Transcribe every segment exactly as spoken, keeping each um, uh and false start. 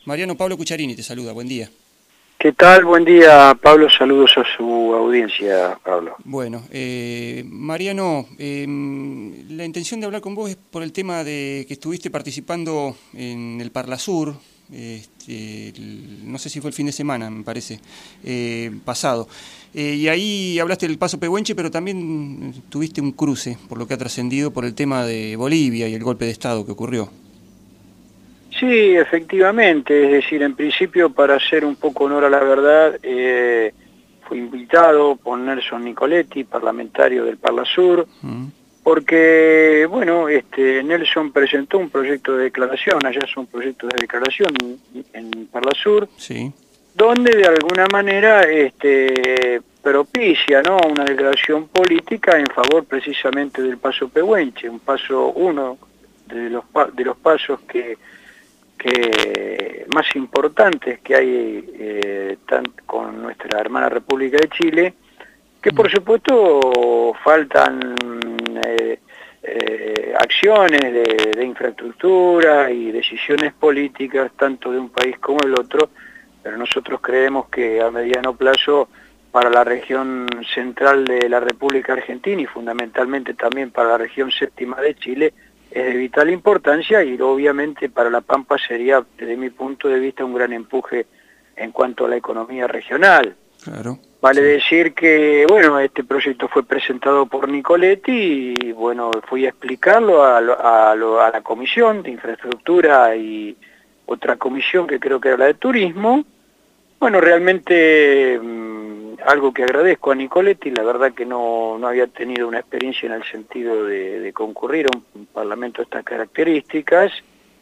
Mariano, Pablo Cucharini te saluda, buen día. ¿Qué tal? Buen día, Pablo. Saludos a su audiencia, Pablo. Bueno, eh, Mariano, eh, la intención de hablar con vos es por el tema de que estuviste participando en el Parlasur, este, el, no sé si fue el fin de semana, me parece, eh, pasado. Eh, y ahí hablaste del Paso Pehuenche, pero también tuviste un cruce, por lo que ha trascendido, por el tema de Bolivia y el golpe de Estado que ocurrió. Sí, efectivamente, es decir, en principio, para hacer un poco honor a la verdad, eh, fui invitado por Nelson Nicoletti, parlamentario del Parlasur, mm. porque, bueno, este, Nelson presentó un proyecto de declaración, allá son proyectos de declaración en Parlasur, sí. donde de alguna manera este, propicia, ¿no?, una declaración política en favor precisamente del Paso Pehuenche, un paso, uno de los, de los pasos que que más importantes que hay eh, tan, con nuestra hermana República de Chile, que por supuesto faltan eh, eh, acciones de, de infraestructura y decisiones políticas tanto de un país como el otro, pero nosotros creemos que a mediano plazo para la región central de la República Argentina y fundamentalmente también para la región séptima de Chile, es de vital importancia y obviamente para La Pampa sería, desde mi punto de vista, un gran empuje en cuanto a la economía regional. Claro. Vale Sí. decir que, bueno, este proyecto fue presentado por Nicoletti y, bueno, fui a explicarlo a, lo, a, lo, a la comisión de infraestructura y otra comisión que creo que era la de turismo. Bueno, realmente mmm, algo que agradezco a Nicoletti, la verdad que no, no había tenido una experiencia en el sentido de, de concurrir a un, un parlamento de estas características.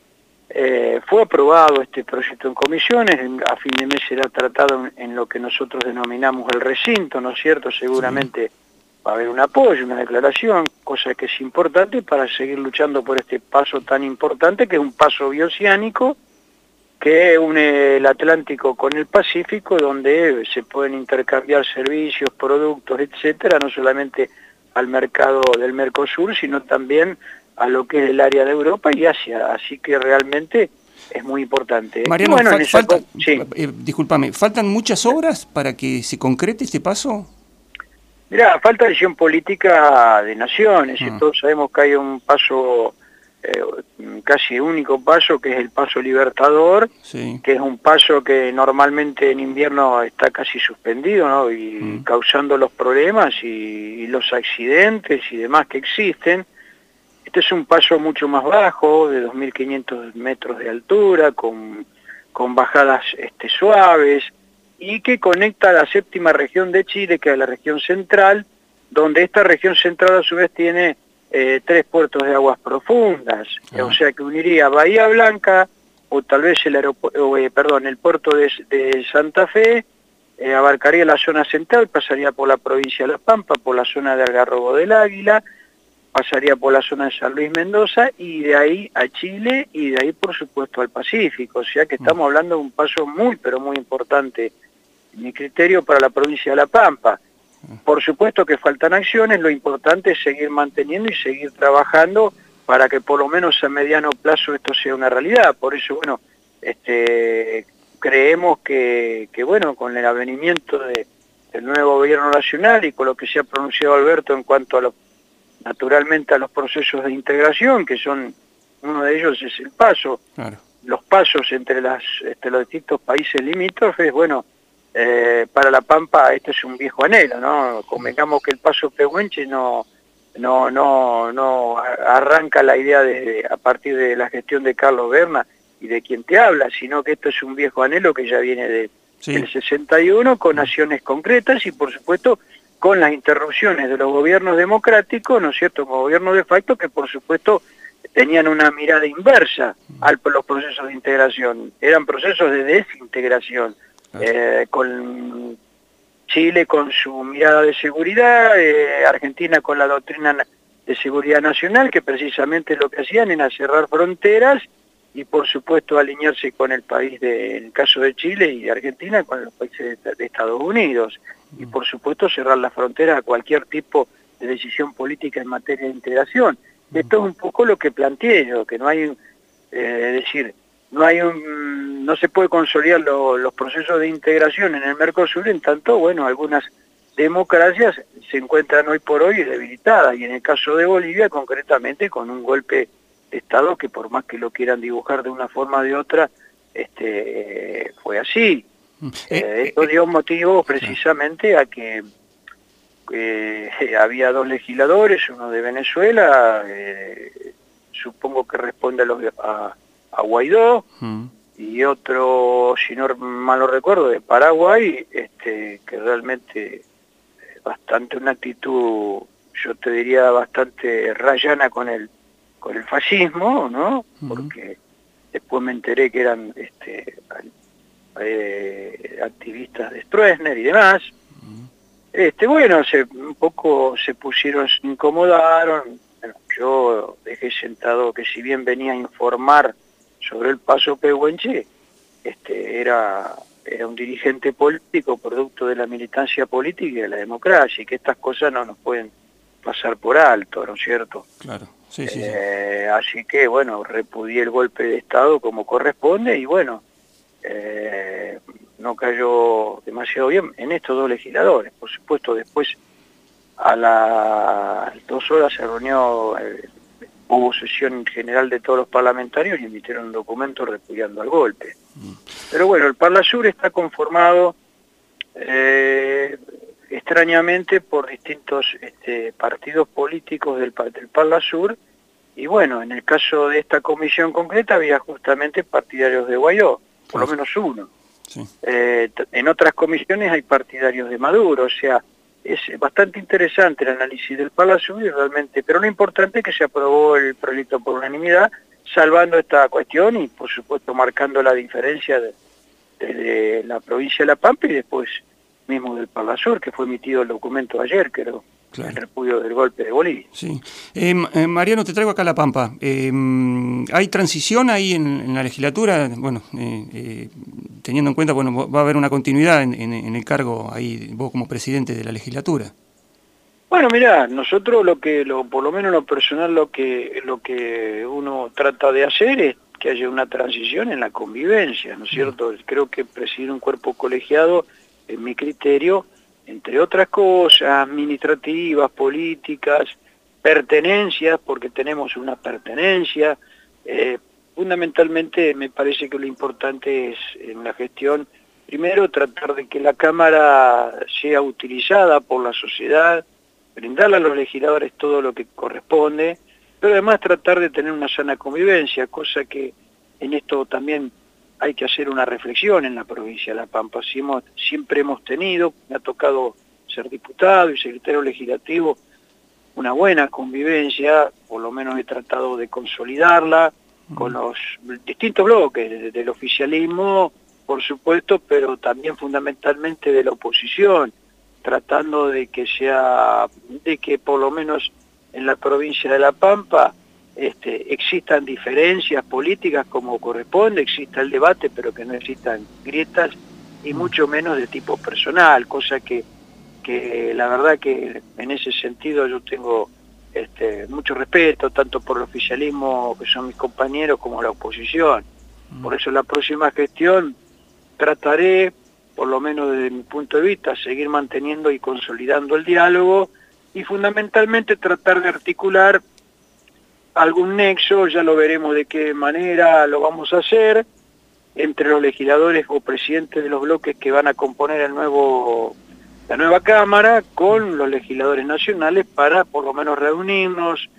Eh, fue aprobado este proyecto en comisiones, en, a fin de mes será tratado en, en lo que nosotros denominamos el recinto, ¿no es cierto? Seguramente sí. Va a haber un apoyo, una declaración, cosa que es importante para seguir luchando por este paso tan importante, que es un paso bioceánico, que une el Atlántico con el Pacífico, donde se pueden intercambiar servicios, productos, etcétera, no solamente al mercado del Mercosur, sino también a lo que es el área de Europa y Asia, así que realmente es muy importante. Mariano, bueno, fal esa... falta, sí. eh, discúlpame, ¿faltan muchas obras para que se concrete este paso? Mirá, falta decisión política de naciones, Ah. y todos sabemos que hay un paso... Eh, casi único paso, que es el paso Libertador, sí. que es un paso que normalmente en invierno está casi suspendido, ¿no? y mm. causando los problemas y, y los accidentes y demás que existen. Este es un paso mucho más bajo, de dos mil quinientos metros de altura, con, con bajadas este, suaves, y que conecta a la séptima región de Chile, que es la región central, donde esta región central a su vez tiene Eh, tres puertos de aguas profundas, ah. o sea que uniría Bahía Blanca o tal vez el aeropuerto, eh, perdón, el puerto de, de Santa Fe, eh, abarcaría la zona central, pasaría por la provincia de La Pampa, por la zona de Algarrobo del Águila, pasaría por la zona de San Luis Mendoza y de ahí a Chile y de ahí por supuesto al Pacífico, o sea que estamos hablando de un paso muy pero muy importante, en mi criterio, para la provincia de La Pampa. Por supuesto que faltan acciones, lo importante es seguir manteniendo y seguir trabajando para que por lo menos a mediano plazo esto sea una realidad. Por eso, bueno, este, creemos que, que bueno, con el avenimiento de, del nuevo gobierno nacional y con lo que se ha pronunciado Alberto en cuanto a lo, naturalmente a los procesos de integración, que son, uno de ellos es el paso, claro. Los pasos entre, las, entre los distintos países limítrofes, bueno, Eh, para La Pampa esto es un viejo anhelo, ¿no? Convengamos que el paso Pehuenche no, no, no, no arranca la idea de, a partir de la gestión de Carlos Berna y de quien te habla, sino que esto es un viejo anhelo que ya viene de, sí. del sesenta y uno con acciones concretas y por supuesto con las interrupciones de los gobiernos democráticos, ¿no es cierto?, como gobiernos de facto que por supuesto tenían una mirada inversa a los procesos de integración, eran procesos de desintegración. Eh, con Chile con su mirada de seguridad, eh, Argentina con la doctrina de seguridad nacional, que precisamente lo que hacían era cerrar fronteras y por supuesto alinearse con el país, de, en el caso de Chile y de Argentina, con los países de, de Estados Unidos, y por supuesto cerrar las fronteras a cualquier tipo de decisión política en materia de integración. Esto es un poco lo que planteé yo, que no hay, eh, es decir, no hay un, no se puede consolidar lo, los procesos de integración en el Mercosur, en tanto, bueno, algunas democracias se encuentran hoy por hoy debilitadas, y en el caso de Bolivia, concretamente, con un golpe de Estado que por más que lo quieran dibujar de una forma o de otra, este, fue así. Eh, eh, esto dio motivo precisamente a que eh, había dos legisladores, uno de Venezuela, eh, supongo que responde a, los, a, a Guaidó, mm. y otro, si no mal lo recuerdo, de Paraguay, este, que realmente bastante una actitud, yo te diría, bastante rayana con el, con el fascismo, ¿no? Mm. Porque después me enteré que eran este, eh, activistas de Stroessner y demás. Este, bueno, se, un poco se pusieron, se incomodaron. Bueno, yo dejé sentado que si bien venía a informar sobre el paso Pehuenche, este, era, era un dirigente político, producto de la militancia política y de la democracia, y que estas cosas no nos pueden pasar por alto, ¿no es cierto? Claro, sí, sí, eh, sí. Así que, bueno, repudié el golpe de Estado como corresponde, y bueno, eh, no cayó demasiado bien en estos dos legisladores. Por supuesto, después a las dos horas se reunió, eh, hubo sesión general de todos los parlamentarios y emitieron un documento repudiando al golpe. Mm. Pero bueno, el Parlasur está conformado eh, extrañamente por distintos este, partidos políticos del, del Parlasur, y bueno, en el caso de esta comisión concreta había justamente partidarios de Guaidó, por lo menos uno. Sí. Eh, en otras comisiones hay partidarios de Maduro, o sea, es bastante interesante el análisis del Parlasur, y realmente, pero lo importante es que se aprobó el proyecto por unanimidad, salvando esta cuestión y por supuesto marcando la diferencia de, de, de la provincia de La Pampa y después mismo del Parlasur, que fue emitido el documento ayer, creo. Claro. El repudio del golpe de Bolivia. Sí. Eh, eh, Mariano, te traigo acá a La Pampa. Eh, ¿Hay transición ahí en, en la legislatura? Bueno, eh, eh, teniendo en cuenta, bueno, va a haber una continuidad en, en, en el cargo ahí, vos como presidente de la legislatura. Bueno, mirá, nosotros lo que, lo, por lo menos en lo personal, lo que, lo que uno trata de hacer es que haya una transición en la convivencia, ¿no es cierto? Sí. Creo que presidir un cuerpo colegiado, en mi criterio, entre otras cosas, administrativas, políticas, pertenencias, porque tenemos una pertenencia, eh, fundamentalmente me parece que lo importante es en la gestión, primero tratar de que la Cámara sea utilizada por la sociedad, brindarle a los legisladores todo lo que corresponde, pero además tratar de tener una sana convivencia, cosa que en esto también hay que hacer una reflexión en la provincia de La Pampa. Si hemos, siempre hemos tenido, me ha tocado ser diputado y secretario legislativo, una buena convivencia, por lo menos he tratado de consolidarla con los distintos bloques, desde del oficialismo, por supuesto, pero también fundamentalmente de la oposición, tratando de que sea, de que por lo menos en la provincia de La Pampa este, existan diferencias políticas como corresponde, exista el debate, pero que no existan grietas y mucho menos de tipo personal, cosa que, que la verdad que en ese sentido yo tengo este, mucho respeto, tanto por el oficialismo, que son mis compañeros, como la oposición. Por eso la próxima gestión trataré, por lo menos desde mi punto de vista, seguir manteniendo y consolidando el diálogo y fundamentalmente tratar de articular algún nexo, ya lo veremos de qué manera lo vamos a hacer, entre los legisladores o presidentes de los bloques que van a componer el nuevo, la nueva Cámara, con los legisladores nacionales para por lo menos reunirnos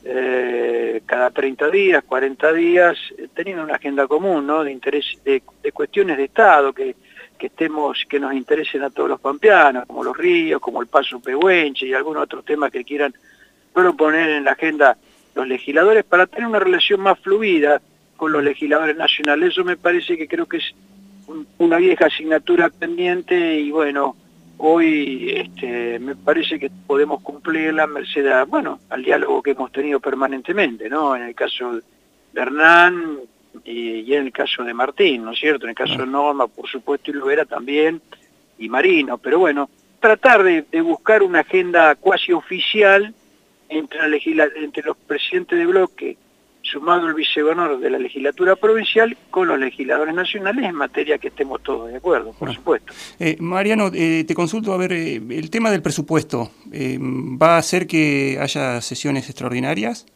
eh, cada treinta días, cuarenta días, teniendo una agenda común, ¿no? de interés, de, de cuestiones de Estado, que que estemos, que nos interesen a todos los pampeanos, como los ríos, como el paso Pehuenche y algunos otros temas que quieran proponer en la agenda los legisladores para tener una relación más fluida con los legisladores nacionales. Eso me parece que creo que es un, una vieja asignatura pendiente y bueno, hoy este, me parece que podemos cumplirla merced a, bueno, al diálogo que hemos tenido permanentemente, ¿no? En el caso de Hernán, Y, y en el caso de Martín, ¿no es cierto? En el caso de Norma, por supuesto, y Lubera también, y Marino, pero bueno, tratar de, de buscar una agenda cuasi oficial entre, la legisla entre los presidentes de bloque sumado el vicegobernador de la legislatura provincial con los legisladores nacionales en materia que estemos todos de acuerdo, por ah. supuesto. Eh, Mariano, eh, te consulto, a ver, eh, el tema del presupuesto, eh, ¿va a hacer que haya sesiones extraordinarias?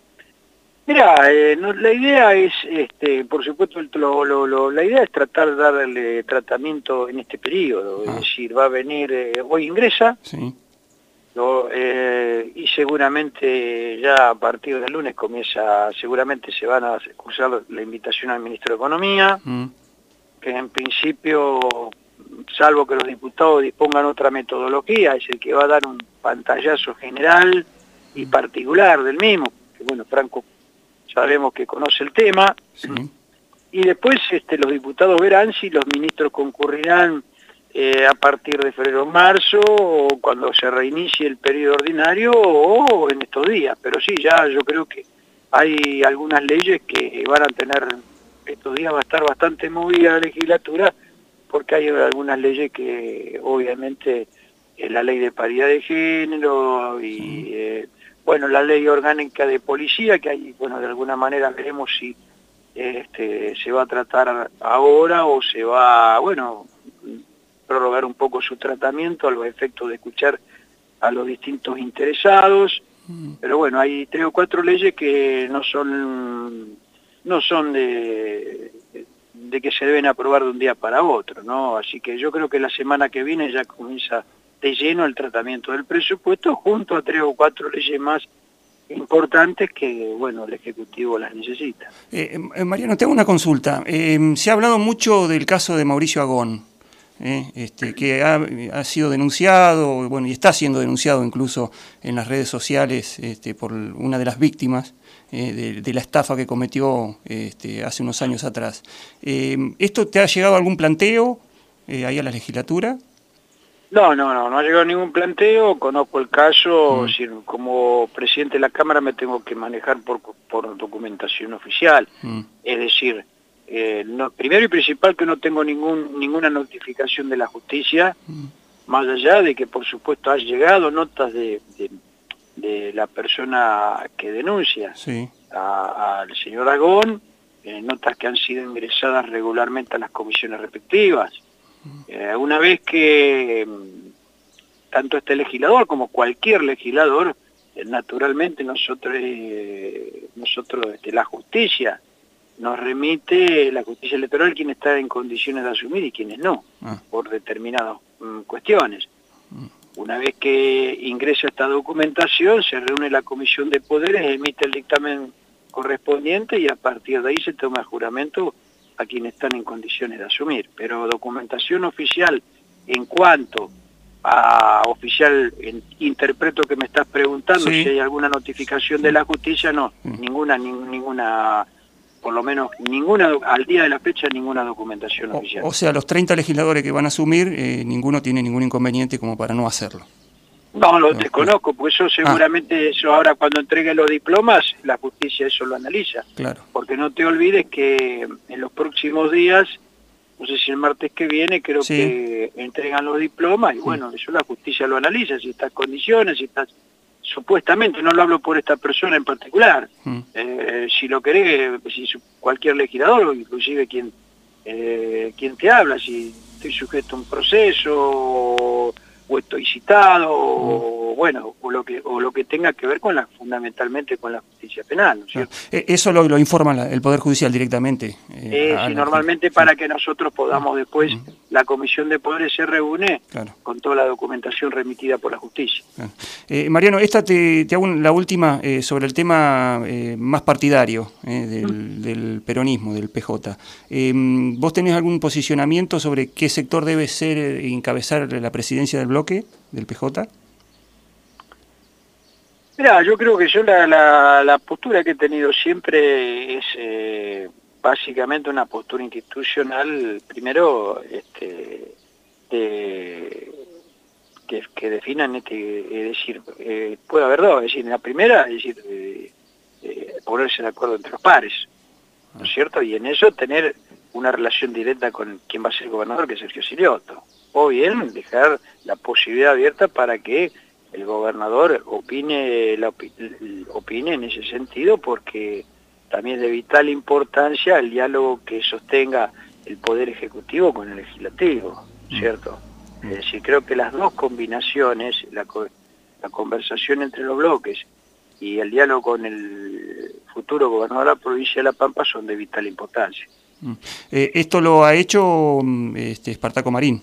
Mira, eh, no, la idea es, este, por supuesto, lo, lo, lo, la idea es tratar de darle tratamiento en este periodo, ah. es decir, va a venir, eh, hoy ingresa, sí. lo, eh, y seguramente ya a partir del lunes comienza, seguramente se van a cursar la invitación al ministro de Economía, mm. que en principio, salvo que los diputados dispongan otra metodología, es el que va a dar un pantallazo general y particular del mismo, que bueno, Franco sabemos que conoce el tema, sí. y después este, los diputados verán si los ministros concurrirán eh, a partir de febrero o marzo, o cuando se reinicie el periodo ordinario, o en estos días. Pero sí, ya yo creo que hay algunas leyes que van a tener, estos días va a estar bastante movida la legislatura, porque hay algunas leyes que obviamente eh, la ley de paridad de género y... Sí. Eh, bueno, la ley orgánica de policía, que hay, bueno, de alguna manera veremos si este, se va a tratar ahora o se va, bueno, prorrogar un poco su tratamiento a los efectos de escuchar a los distintos interesados. Mm. Pero bueno, hay tres o cuatro leyes que no son, no son de, de que se deben aprobar de un día para otro, ¿no? Así que yo creo que la semana que viene ya comienza de lleno el tratamiento del presupuesto, junto a tres o cuatro leyes más importantes que, bueno, el Ejecutivo las necesita. Eh, eh, Mariano, te hago una consulta. Eh, se ha hablado mucho del caso de Mauricio Agón, eh, este, que ha, ha sido denunciado, bueno, y está siendo denunciado incluso en las redes sociales este, por una de las víctimas eh, de, de la estafa que cometió este, hace unos años atrás. Eh, ¿Esto te ha llegado a algún planteo eh, ahí a la legislatura? No, no, no, no ha llegado ningún planteo, conozco el caso, mm. es decir, como presidente de la Cámara me tengo que manejar por, por documentación oficial, mm. es decir, eh, no, primero y principal que no tengo ningún ninguna notificación de la justicia, mm. más allá de que por supuesto han llegado notas de, de, de la persona que denuncia sí. al señor Agón, eh, notas que han sido ingresadas regularmente a las comisiones respectivas. Eh, una vez que tanto este legislador como cualquier legislador, eh, naturalmente nosotros, eh, nosotros este, la justicia nos remite, la justicia electoral, quien está en condiciones de asumir y quienes no, ah. por determinadas um, cuestiones. Mm. Una vez que ingresa esta documentación, se reúne la Comisión de Poderes, emite el dictamen correspondiente y a partir de ahí se toma el juramento a quienes están en condiciones de asumir. Pero documentación oficial en cuanto a oficial, en, interpreto que me estás preguntando sí. si hay alguna notificación de la justicia, no, mm. ninguna, ni, ninguna, por lo menos ninguna, al día de la fecha, ninguna documentación o, oficial. O sea, los treinta legisladores que van a asumir, eh, ninguno tiene ningún inconveniente como para no hacerlo. No, lo desconozco, porque eso seguramente, ah. eso ahora cuando entregue los diplomas, la justicia eso lo analiza. Claro. Porque no te olvides que en los próximos días, no sé si el martes que viene, creo sí. que entregan los diplomas, y bueno, eso la justicia lo analiza, si estás en condiciones, si estás, supuestamente, no lo hablo por esta persona en particular, mm. eh, si lo querés, si cualquier legislador, inclusive quien, eh, quien te habla, si estoy sujeto a un proceso, o estoy citado, o bueno, o lo que o lo que tenga que ver con la, fundamentalmente con la justicia penal, ¿no es cierto? Ah, eso lo, lo informa la, el Poder Judicial directamente. Eh, eh, sí, normalmente para sí. que nosotros podamos después, uh-huh. la Comisión de Poderes se reúne claro. con toda la documentación remitida por la justicia. Claro. Eh, Mariano, esta te, te hago la última eh, sobre el tema eh, más partidario eh, del, uh-huh. del peronismo, del P J. Eh, ¿Vos tenés algún posicionamiento sobre qué sector debe ser eh, encabezar la presidencia del bloque, del P J? Mira, yo creo que yo la, la, la postura que he tenido siempre es eh, básicamente una postura institucional, primero, este, de, que, que definan, este, es decir, eh, puede haber dos, es decir, en la primera, es decir, eh, eh, ponerse de acuerdo entre los pares, ¿no es cierto? Y en eso tener una relación directa con quien va a ser el gobernador, que es Sergio Silioto, o bien dejar la posibilidad abierta para que el gobernador opine, la opi opine en ese sentido, porque también es de vital importancia el diálogo que sostenga el Poder Ejecutivo con el Legislativo, ¿cierto? Es decir, creo que las dos combinaciones, la, la conversación entre los bloques y el diálogo con el futuro gobernador de la provincia de La Pampa son de vital importancia. Eh, ¿Esto lo ha hecho este, Espartaco Marín?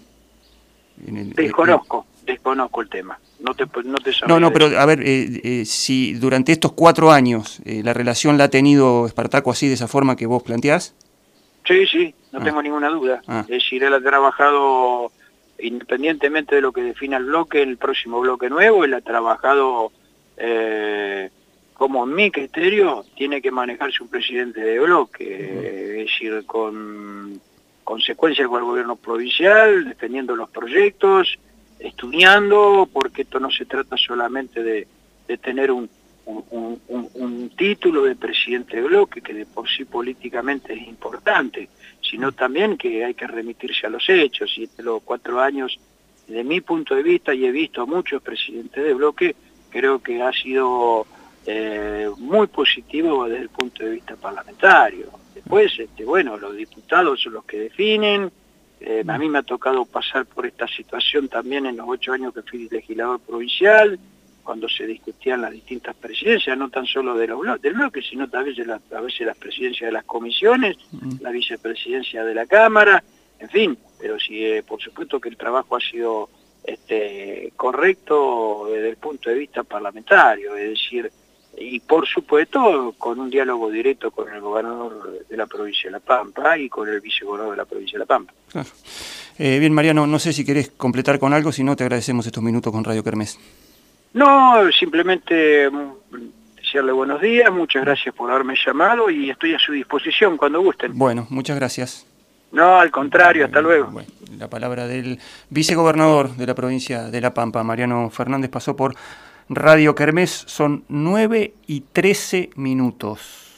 En el, desconozco, eh, desconozco el tema. No te, no te No, no, pero a ver, eh, eh, si durante estos cuatro años eh, la relación la ha tenido Espartaco así, de esa forma que vos planteás. Sí, sí, no ah. tengo ninguna duda. Ah. Es decir, él ha trabajado, independientemente de lo que defina el bloque, el próximo bloque nuevo, él ha trabajado, eh, como en mi criterio, tiene que manejarse un presidente de bloque, uh-huh. es decir, con consecuencia con el gobierno provincial, defendiendo los proyectos, estudiando, porque esto no se trata solamente de, de tener un, un, un, un título de presidente de bloque, que de por sí políticamente es importante, sino también que hay que remitirse a los hechos, y en los cuatro años, desde mi punto de vista, y he visto a muchos presidentes de bloque, creo que ha sido eh, muy positivo desde el punto de vista parlamentario. Después, este, bueno, los diputados son los que definen. Eh, a mí me ha tocado pasar por esta situación también en los ocho años que fui legislador provincial, cuando se discutían las distintas presidencias, no tan solo de los blo del bloque, sino también de la, a veces las presidencias de las comisiones, uh-huh. la vicepresidencia de la Cámara, en fin, pero sí, eh, por supuesto que el trabajo ha sido este, correcto desde el punto de vista parlamentario, es decir, y por supuesto con un diálogo directo con el gobernador de la provincia de La Pampa y con el vicegobernador de la provincia de La Pampa. Claro. Eh, bien, Mariano, no sé si querés completar con algo, si no te agradecemos estos minutos con Radio Kermés. No, simplemente desearle buenos días, muchas gracias por haberme llamado y estoy a su disposición cuando gusten. Bueno, muchas gracias. No, al contrario, hasta luego. Bueno, la palabra del vicegobernador de la provincia de La Pampa, Mariano Fernández, pasó por Radio Kermés. Son nueve y trece minutos.